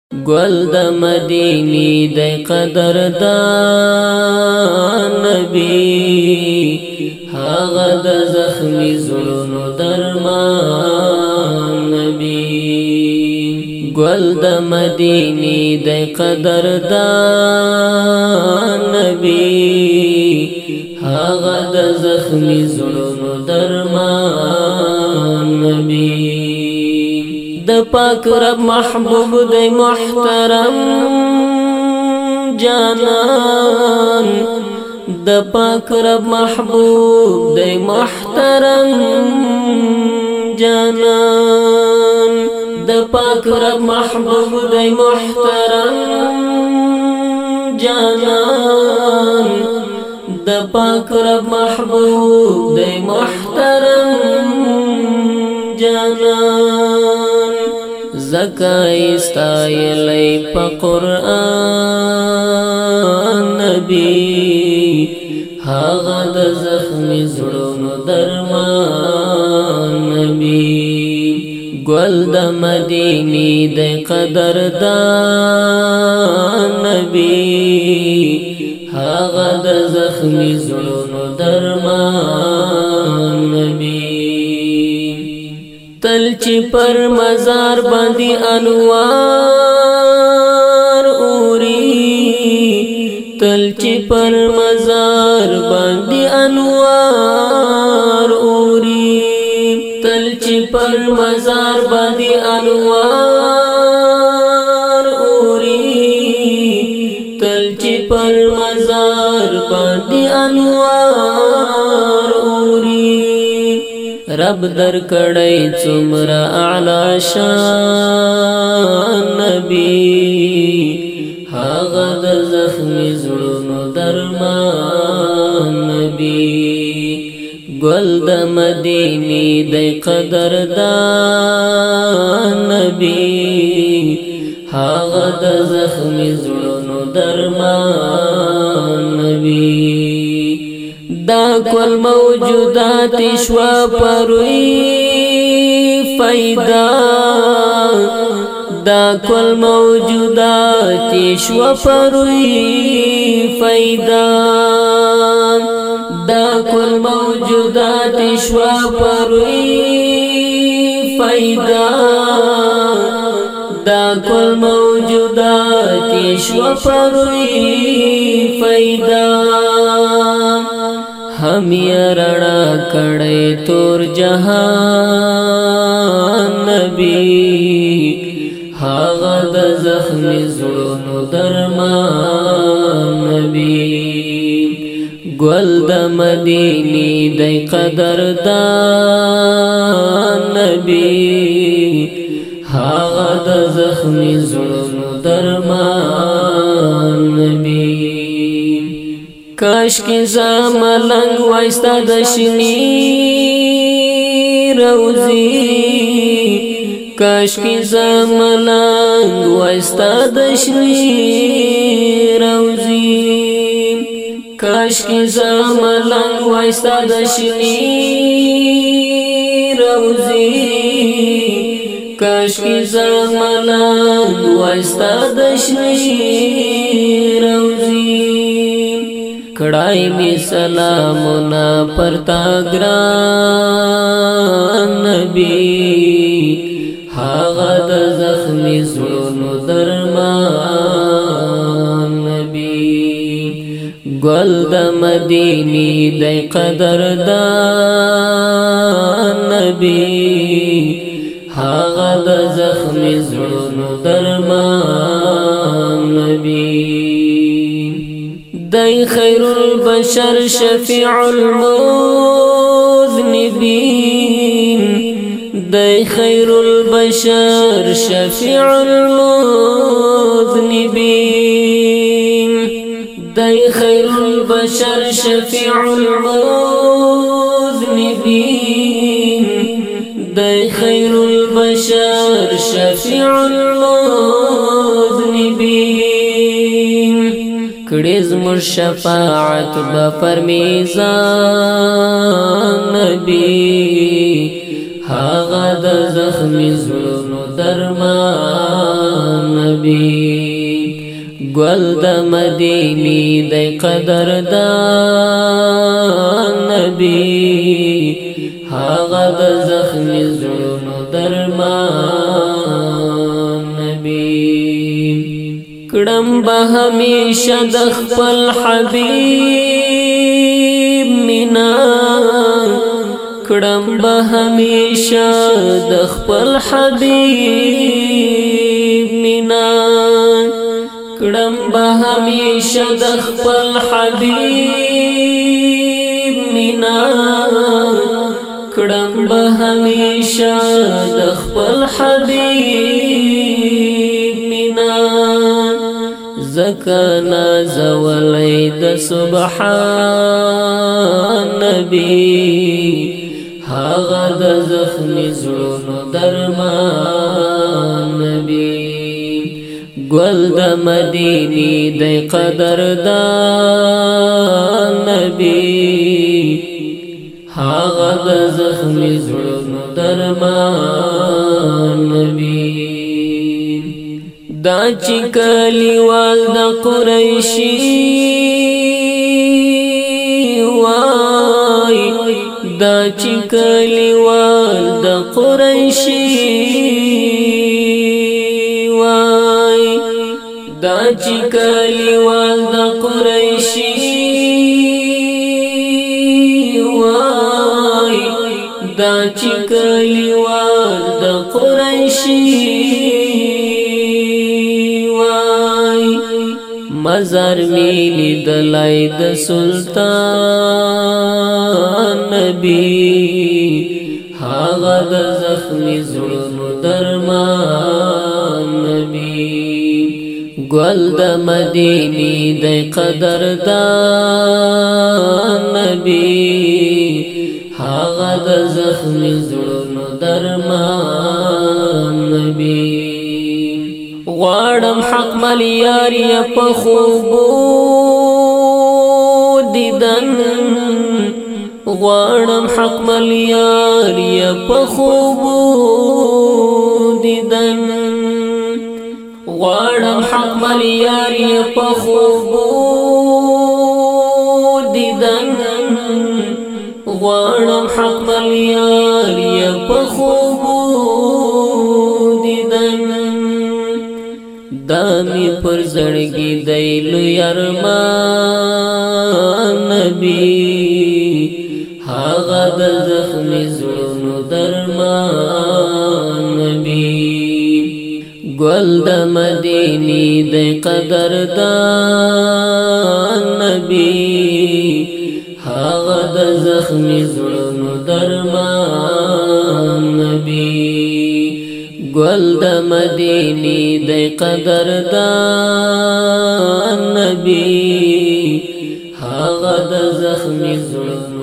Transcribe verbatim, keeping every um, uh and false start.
گل د مدینی دی قدردان نبی هاغه د زخمی زړونو درمان نبی گل د مدینی دی قدردان نبی هاغه د زخمی زړونو درمان نبی د پاک رب محبوب دی محترم جانان د پاک رب محبوب دی محترم جانان د پاک رب محبوب دی محترم جانان د پاک رب محبوب دی محترم جانان زکای استایلی پا قرآن نبی هاغه د زخمی زړونو درمان نبی گل د مدینی دی قدردان نبی هاغه د زخمی زړونو درمان نبی تل چی پر مزار باندی انوار اوری تل چی پر مزار باندی انوار اوری تل چی پر مزار باندی انوار اوری تل چی پر مزار باندی انوار اوری رب در کڑی څومره اعلی شان نبی هاغه د زخمی زړونو درمان نبی گل د مدینی دی قدردان نبی هاغه د زخمی زړونو درمان نبی دا کل موجودات شوا پروی فیدا دا کل موجودات شوا پروی فیدا دا کل موجودات شوا پروی فیدا دا کل موجودات شوا پروی فیدا هم یې رڼا کړی تور جهان نبی هاغه د زخمی زړونو درمان نبی گل د مدینی دی قدردان نبی هاغه د زخمی زړونو درمان نبی کاش کی زملنگ وایستا د شنی روزی کاش کی زملنگ وایستا د شنی روزی کاش کی زملنگ وایستا د شنی روزی کاش کی زملنگ وایستا د شنی روزی کڑائی می سلامنا پرتا گران نبی هاغه د زخمی زړونو درمان نبی گل د مدینی دی قدردان نبی هاغه د زخمی زړونو درمان نبی دی خیر البشر شفیع المذنبین دی خیر البشر شفیع المذنبین دی خیر البشر شفیع المذنبین دی خیر البشر شفیع المذنبین کړي زموږ شفاعت به پر میزان نبی هاغه د زخمی زړونو درمان نبی گل د مدینی د قدردان نبی هغه د زخمی زړونو درمان نبی کړم به همیشه د خپل حبیب مینا کړم به همیشه د خپل حبیب مینا کړم به همیشه د خپل حبیب مینا کړم به همیشه د خپل حبیب مینا زکه نازولی د سبحان نبی هغه د زخمی زړونو درمان نبی گل د مدینی د قدردان نبی هغه د زخمی زړونو درمان نبی دا چې کلیوال د قریشی وای دا چې کلیوال د قریشی وای دا چې کلیوال د قریشی وای دا چې کلیوال د قریشی مزار میلی دلای د سلطان نبی هغه د زخمی زړونو درمان نبی گل د مدینی د قدردان نبی هغه د زخمی زړونو درمان نبی غواړم حق مل یاری په خوبو دیدن غواړم حق مل یاری په خوبو دیدن غواړم حق مل یاری په خوبو دیدن غواړم حق مل یاری په خوبو دیدن دامی پر زړګي دی لوی ارمان نبی هغه د زخمی زړونو درمان نبی گل د مدینی د قدردان نبی هغه د زخمی زړونو درمان نبی گل د مدینی د قدردان نبی هغه د زخمی زړونو